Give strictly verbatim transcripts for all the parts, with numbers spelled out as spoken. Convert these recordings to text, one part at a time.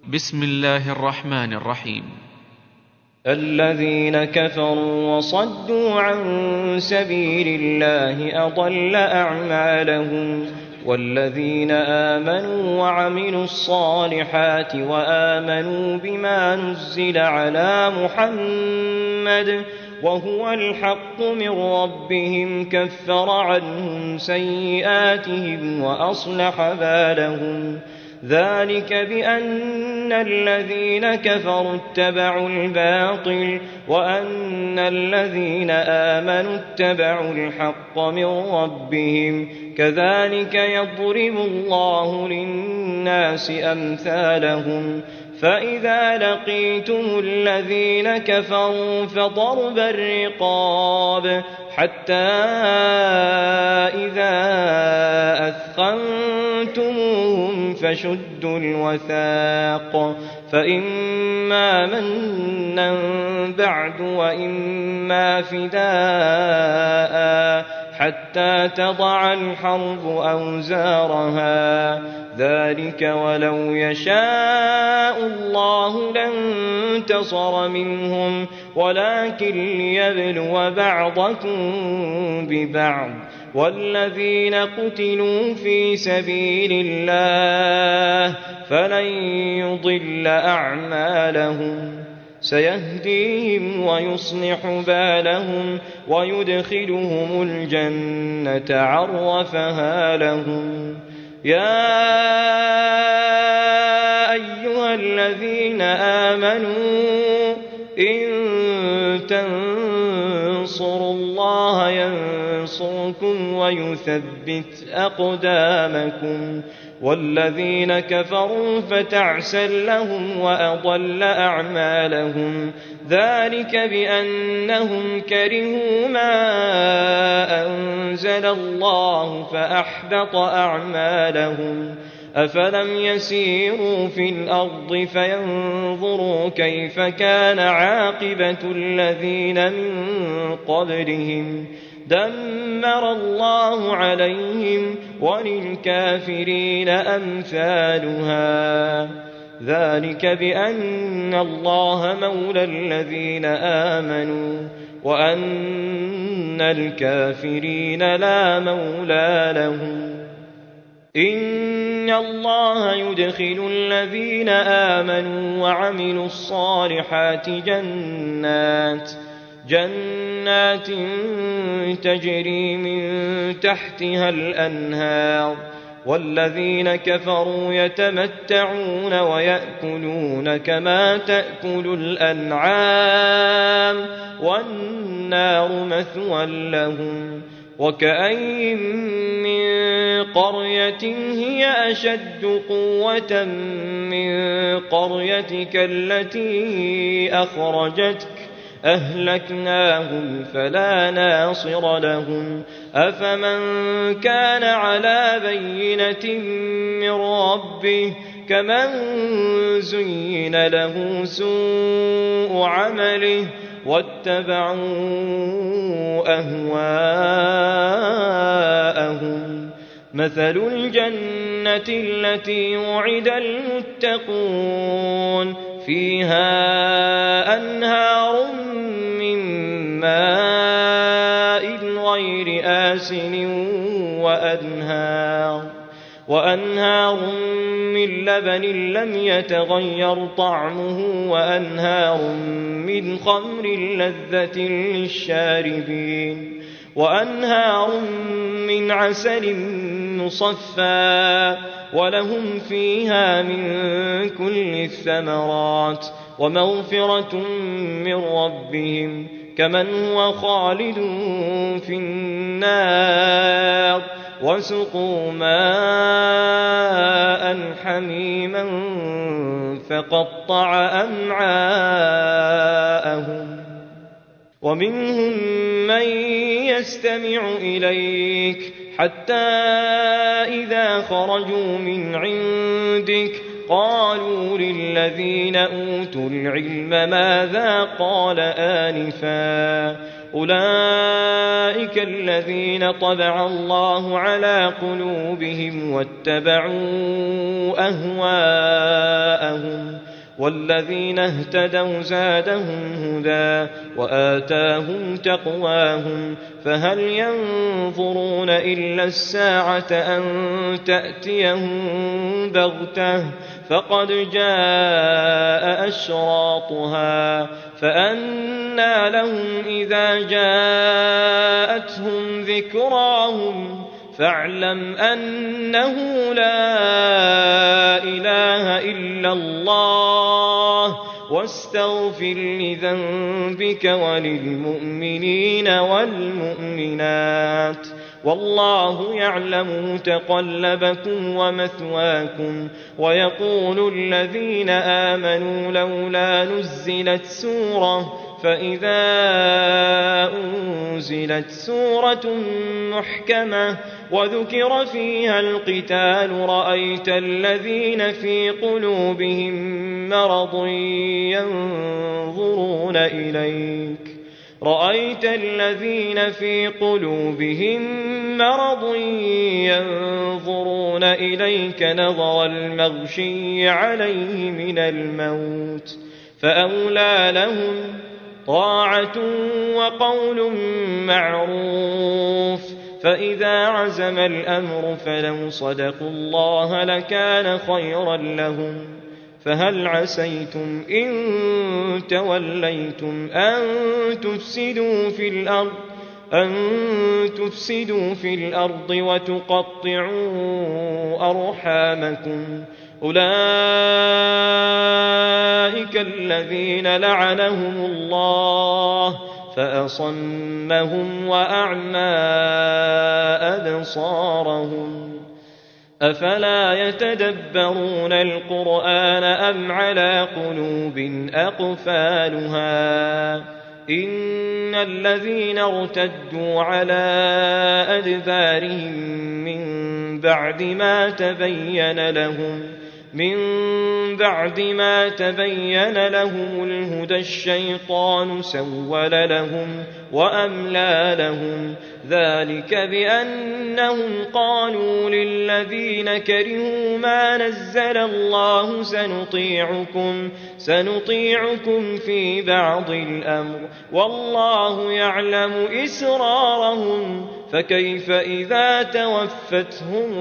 بسم الله الرحمن الرحيم. الذين كفروا وصدوا عن سبيل الله أضل أعمالهم والذين آمنوا وعملوا الصالحات وآمنوا بما نزل على محمد وهو الحق من ربهم كفر عنهم سيئاتهم وأصلح بالهم ذلك بأن الذين كفروا اتبعوا الباطل وأن الذين آمنوا اتبعوا الحق من ربهم كذلك يضرب الله للناس أمثالهم فإذا لقيتم الذين كفروا فضرب الرقاب حتى إذا أثخنتموهم فشدوا الوثاق فإما منا بعد وإما فداء حتى تضع الحرب أوزارها ذلك ولو يشاء الله لانتصر منهم ولكن ليبلو بعضكم ببعض والذين قتلوا في سبيل الله فلن يضل أعمالهم سيهديهم ويصلح بالهم ويدخلهم الجنة عرفها لهم يا أيها الذين آمنوا إن تنصروا الله ينصركم ويثبت أقدامكم والذين كفروا فتعسا لهم وأضل أعمالهم ذلك بأنهم كرهوا ما أنزل الله فأحبط أعمالهم أفلم يسيروا في الأرض فينظروا كيف كان عاقبة الذين من قبلهم دمر الله عليهم وللكافرين أمثالها ذلك بأن الله مولى الذين آمنوا وأن الكافرين لا مولى لهم إن الله يدخل الذين آمنوا وعملوا الصالحات جنات جنات تجري من تحتها الأنهار والذين كفروا يتمتعون ويأكلون كما تأكل الأنعام والنار مثوى لهم وكأين من قرية هي أشد قوة من قريتك التي أخرجتك أهلكناهم فلا ناصر لهم أفمن كان على بينة من ربه كمن زين له سوء عمله واتبعوا أهواءهم مثل الجنة التي وعد المتقون فيها أنهار من ماء غير آسن وأنهار وأنهار من لبن لم يتغير طعمه وأنهار من خمر لذة للشاربين وأنهار من عسل مصفى ولهم فيها من كل الثمرات ومغفرة من ربهم كمن هو خالد في النار وسقوا ماء حميما فقطع أمعاءهم ومنهم من يستمع إليك حتى إذا خرجوا من عندك قالوا للذين أوتوا العلم ماذا قال آنفا أولئك الذين طبع الله على قلوبهم واتبعوا أهواءهم والذين اهتدوا زادهم هدى وآتاهم تقواهم فهل ينظرون إلا الساعة أن تأتيهم بغتة فقد جاء أشراطها فأنى لهم إذا جاءتهم ذكراهم فاعلم أنه لا إله إلا الله واستغفر لذنبك وللمؤمنين والمؤمنات والله يعلم متقلبكم ومثواكم. ويقول الذين آمنوا لولا نزلت سورة فإذا أنزلت سورة محكمة وذكر فيها القتال رأيت الذين في قلوبهم مرض ينظرون إليك رأيت الذين في قلوبهم مرض ينظرون إليك نظر المغشي عليه من الموت فأولى لهم طاعة وقول معروف فإذا عزم الأمر فلو صدقوا الله لكان خيرا لهم فهل عسيتم إن توليتم أن تفسدوا في الأرض أن تفسدوا في الأرض وتقطعوا أرحامكم أولئك الذين لعنهم الله فأصمهم وأعمى أبصارهم أفلا يتدبرون القرآن أم على قلوب أقفالها إن الذين ارتدوا على أدبارهم من بعد ما تبين لهم من بعد ما تبين لهم الهدى الشيطان سول لهم وأملى لهم ذلك بأنهم قالوا للذين كرهوا ما نزل الله سنطيعكم سنطيعكم في بعض الأمر والله يعلم إسرارهم فكيف إذا توفتهم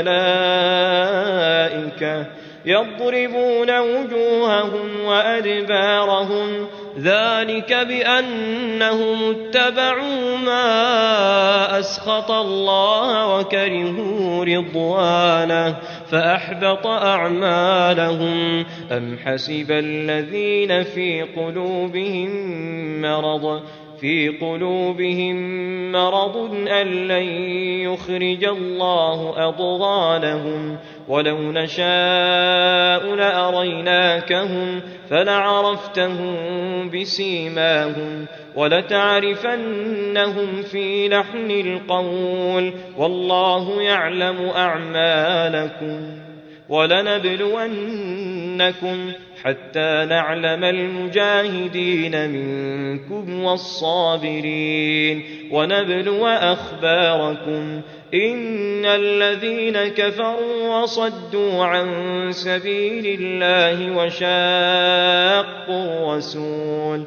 الملائكة يضربون وجوههم وأدبارهم ذلك بأنهم اتبعوا ما أسخط الله وكرهوا رضوانه فأحبط أعمالهم أم حسب الذين في قلوبهم مرض في قلوبهم مرض أن لن يخرج الله أضغانهم ولو نشاء لأريناكهم فلعرفتهم بسيماهم ولتعرفنهم في لحن القول والله يعلم أعمالكم ولنبلونكم حتى نعلم المجاهدين منكم والصابرين ونبلو أخباركم إن الذين كفروا وصدوا عن سبيل الله وشاقوا الرسول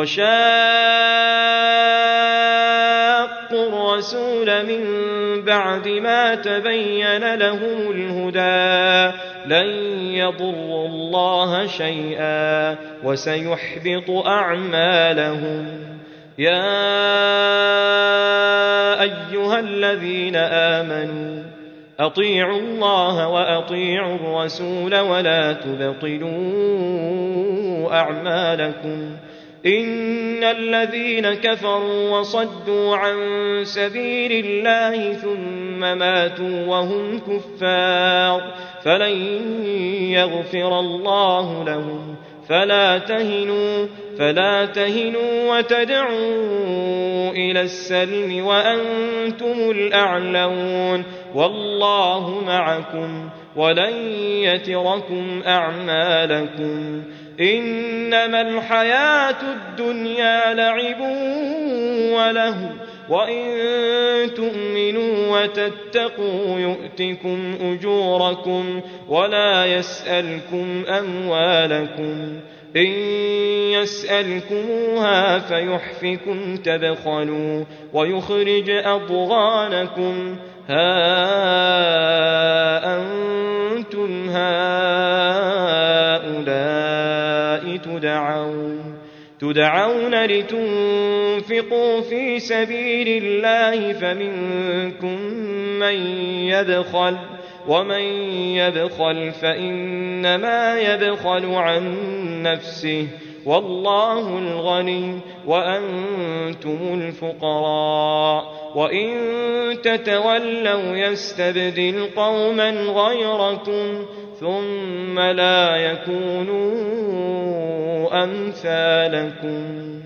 وشاقوا الرسول من بعد ما تبين لهم الهدى لن يضروا الله شيئا وسيحبط أعمالهم. يا أيها الذين آمنوا أطيعوا الله وأطيعوا الرسول ولا تبطلوا أعمالكم إن الذين كفروا وصدوا عن سبيل الله ثم ماتوا وهم كفار فلن يغفر الله لهم فلا تهنوا فلا تهنوا وتدعوا إلى السلم وأنتم الأعلون والله معكم ولن يتركم أعمالكم إنما الحياة الدنيا لعب وله وإن تؤمنوا وتتقوا يؤتكم أجوركم ولا يسألكم أموالكم إن يسألكموها فيحفكم تبخلوا ويخرج أضغانكم ها أنتم هؤلاء تدعون تدعون لتنفقوا في سبيل الله فمنكم من يبخل ومن يبخل فإنما يبخل عن نفسه والله الغني وأنتم الفقراء وإن تتولوا يستبدل قوما غيركم ثم لا يكونوا أمثالكم